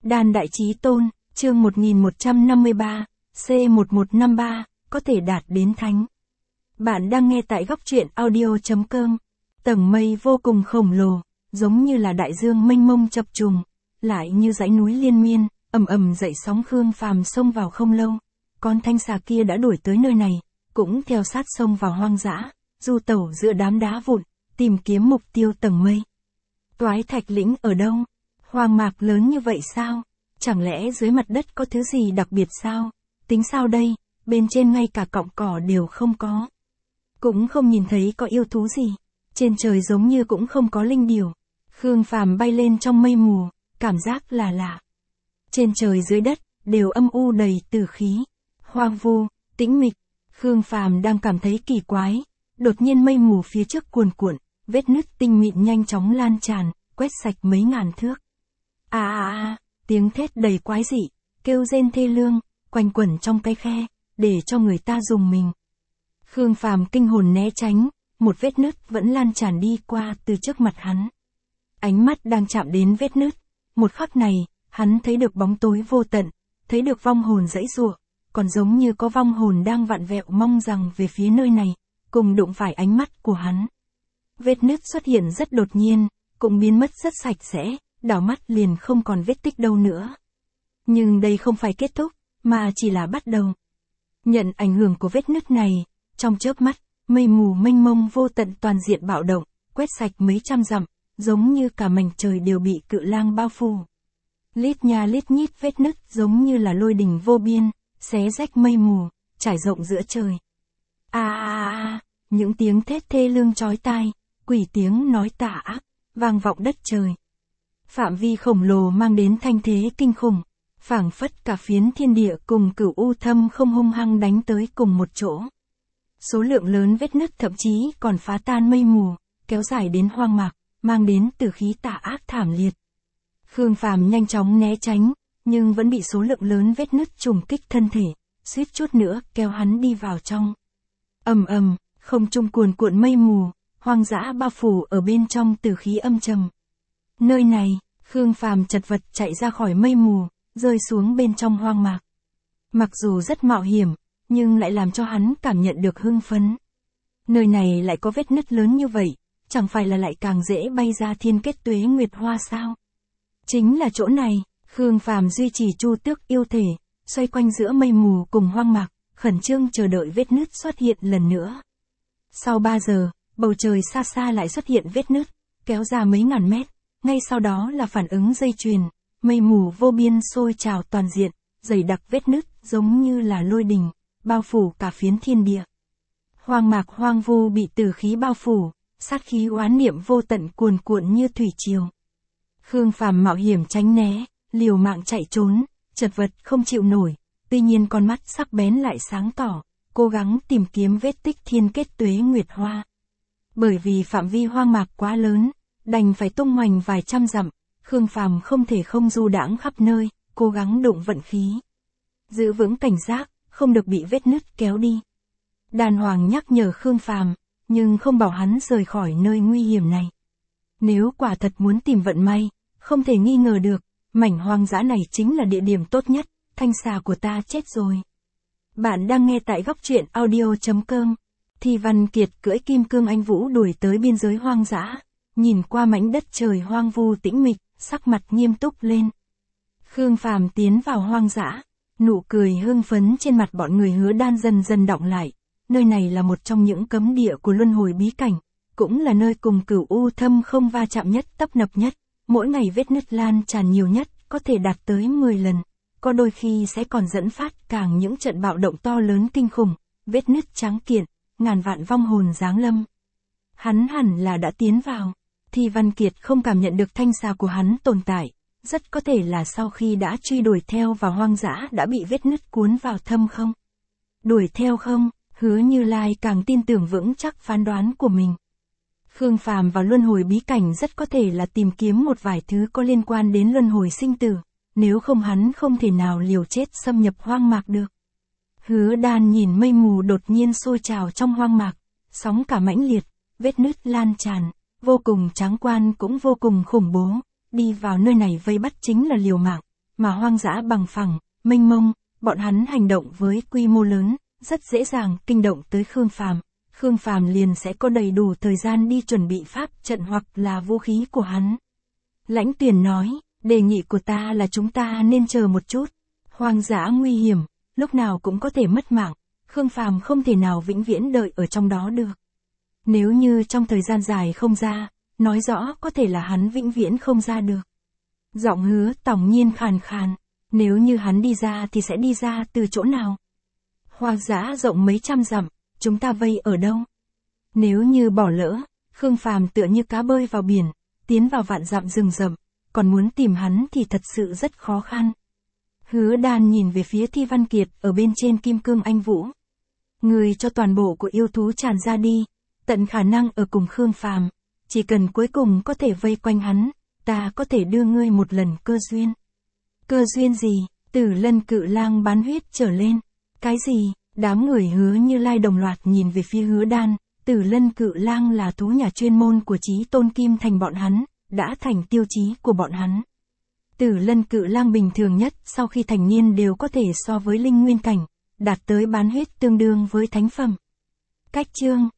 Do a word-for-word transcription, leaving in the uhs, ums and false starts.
Đan Đại Chí Tôn, chương một nghìn một trăm năm mươi ba, C một một năm ba, có thể đạt đến thánh. Bạn đang nghe tại góc truyện audio chấm com. Tầng mây vô cùng khổng lồ, giống như là đại dương mênh mông chập trùng, lại như dãy núi liên miên, ầm ầm dậy sóng. Khương Phàm xông vào không lâu, con thanh xà kia đã đuổi tới nơi này, cũng theo sát xông vào hoang dã, du tẩu giữa đám đá vụn, tìm kiếm mục tiêu tầng mây. Toái Thạch Lĩnh ở đâu? Hoang mạc lớn như vậy sao? Chẳng lẽ dưới mặt đất có thứ gì đặc biệt sao? Tính sao đây, bên trên ngay cả cọng cỏ đều không có. Cũng không nhìn thấy có yêu thú gì. Trên trời giống như cũng không có linh điểu. Khương Phàm bay lên trong mây mù, cảm giác là lạ. Trên trời dưới đất, đều âm u đầy tử khí. Hoang vu, tĩnh mịch. Khương Phàm đang cảm thấy kỳ quái. Đột nhiên mây mù phía trước cuồn cuộn, vết nứt tinh mịn nhanh chóng lan tràn, quét sạch mấy ngàn thước. À à à, tiếng thét đầy quái dị, kêu rên thê lương, quanh quẩn trong cái khe, để cho người ta rùng mình. Khương Phàm kinh hồn né tránh, một vết nứt vẫn lan tràn đi qua từ trước mặt hắn. Ánh mắt đang chạm đến vết nứt, một khắc này, hắn thấy được bóng tối vô tận, thấy được vong hồn giãy giụa, còn giống như có vong hồn đang vặn vẹo mong rằng về phía nơi này, cùng đụng phải ánh mắt của hắn. Vết nứt xuất hiện rất đột nhiên, cũng biến mất rất sạch sẽ, đảo mắt liền không còn vết tích đâu nữa. Nhưng đây không phải kết thúc, mà chỉ là bắt đầu. Nhận ảnh hưởng của vết nứt này, trong chớp mắt, mây mù mênh mông vô tận toàn diện bạo động, quét sạch mấy trăm dặm, giống như cả mảnh trời đều bị cự lang bao phủ. Lít nha lít nhít vết nứt giống như là lôi đình vô biên, xé rách mây mù, trải rộng giữa trời. À à à, những tiếng thét thê lương chói tai, quỷ tiếng nói tà ác, vang vọng đất trời. Phạm vi khổng lồ mang đến thanh thế kinh khủng, phảng phất cả phiến thiên địa cùng Cửu U Thâm không hung hăng đánh tới cùng một chỗ. Số lượng lớn vết nứt thậm chí còn phá tan mây mù, kéo dài đến hoang mạc, mang đến tử khí tà ác thảm liệt. Khương Phàm nhanh chóng né tránh, nhưng vẫn bị số lượng lớn vết nứt trùng kích thân thể, suýt chút nữa kéo hắn đi vào trong. Ầm ầm, không trung cuồn cuộn mây mù, hoang dã bao phủ ở bên trong tử khí âm trầm. Nơi này, Khương Phàm chật vật chạy ra khỏi mây mù, rơi xuống bên trong hoang mạc. Mặc dù rất mạo hiểm, nhưng lại làm cho hắn cảm nhận được hưng phấn. Nơi này lại có vết nứt lớn như vậy, chẳng phải là lại càng dễ bay ra thiên kết tuế nguyệt hoa sao? Chính là chỗ này, Khương Phàm duy trì chu tước yêu thể, xoay quanh giữa mây mù cùng hoang mạc, khẩn trương chờ đợi vết nứt xuất hiện lần nữa. Sau ba giờ, bầu trời xa xa lại xuất hiện vết nứt, kéo ra mấy ngàn mét, ngay sau đó là phản ứng dây chuyền, mây mù vô biên sôi trào toàn diện, dày đặc vết nứt giống như là lôi đình, bao phủ cả phiến thiên địa. Hoang mạc hoang vu bị tử khí bao phủ, sát khí oán niệm vô tận cuồn cuộn như thủy triều. Khương Phàm mạo hiểm tránh né, liều mạng chạy trốn, chật vật không chịu nổi, tuy nhiên con mắt sắc bén lại sáng tỏ, cố gắng tìm kiếm vết tích thiên kết tuế nguyệt hoa. Bởi vì phạm vi hoang mạc quá lớn, đành phải tung hoành vài trăm dặm, Khương Phàm không thể không du đãng khắp nơi, cố gắng đụng vận khí. Giữ vững cảnh giác, không được bị vết nứt kéo đi. Đàn Hoàng nhắc nhở Khương Phàm, nhưng không bảo hắn rời khỏi nơi nguy hiểm này. Nếu quả thật muốn tìm vận may, không thể nghi ngờ được, mảnh hoang dã này chính là địa điểm tốt nhất, thanh xà của ta chết rồi. Bạn đang nghe tại góc truyện audio chấm com. Thi Văn Kiệt cưỡi kim cương anh vũ đuổi tới biên giới hoang dã, nhìn qua mảnh đất trời hoang vu tĩnh mịch, sắc mặt nghiêm túc lên. Khương Phàm tiến vào hoang dã, nụ cười hưng phấn trên mặt bọn người Hứa Đan dần dần đọng lại. Nơi này là một trong những cấm địa của luân hồi bí cảnh, cũng là nơi cùng Cửu U Thâm không va chạm nhất tấp nập nhất, mỗi ngày vết nứt lan tràn nhiều nhất, có thể đạt tới mười lần, có đôi khi sẽ còn dẫn phát càng những trận bạo động to lớn kinh khủng, vết nứt trắng kiện, ngàn vạn vong hồn giáng lâm. Hắn hẳn là đã tiến vào. Thi Văn Kiệt không cảm nhận được thanh xà của hắn tồn tại, rất có thể là sau khi đã truy đuổi theo vào hoang dã đã bị vết nứt cuốn vào thâm không? Đuổi theo không? Hứa Như Lai càng tin tưởng vững chắc phán đoán của mình. Khương Phàm vào luân hồi bí cảnh rất có thể là tìm kiếm một vài thứ có liên quan đến luân hồi sinh tử, nếu không hắn không thể nào liều chết xâm nhập hoang mạc được. Hứa Đan nhìn mây mù đột nhiên sôi trào trong hoang mạc, sóng cả mãnh liệt, vết nứt lan tràn, vô cùng tráng quan cũng vô cùng khủng bố, đi vào nơi này vây bắt chính là liều mạng, mà hoang dã bằng phẳng, mênh mông, bọn hắn hành động với quy mô lớn, rất dễ dàng kinh động tới Khương Phàm. Khương Phàm liền sẽ có đầy đủ thời gian đi chuẩn bị pháp trận hoặc là vũ khí của hắn. Lãnh Tuyền nói, đề nghị của ta là chúng ta nên chờ một chút. Hoang dã nguy hiểm, lúc nào cũng có thể mất mạng, Khương Phàm không thể nào vĩnh viễn đợi ở trong đó được. Nếu như trong thời gian dài không ra, nói rõ có thể là hắn vĩnh viễn không ra được. Giọng Hứa Tòng Nhiên khàn khàn, nếu như hắn đi ra thì sẽ đi ra từ chỗ nào? Hoang dã rộng mấy trăm dặm, chúng ta vây ở đâu? Nếu như bỏ lỡ, Khương Phàm tựa như cá bơi vào biển, tiến vào vạn dặm rừng rậm, còn muốn tìm hắn thì thật sự rất khó khăn. Hứa Đan nhìn về phía Thi Văn Kiệt ở bên trên Kim Cương Anh Vũ. Người cho toàn bộ của yêu thú tràn ra đi, tận khả năng ở cùng Khương Phàm, chỉ cần cuối cùng có thể vây quanh hắn, ta có thể đưa ngươi một lần cơ duyên. Cơ duyên gì? Tử Lân Cự Lang bán huyết trở lên. Cái gì? Đám người Hứa Như Lai đồng loạt nhìn về phía Hứa Đan. Tử Lân Cự Lang là thú nhà chuyên môn của Chí Tôn Kim Thành bọn hắn, đã thành tiêu chí của bọn hắn. Tử Lân Cự Lang bình thường nhất sau khi thành niên đều có thể so với linh nguyên cảnh, đạt tới bán huyết tương đương với thánh phẩm. Cách chương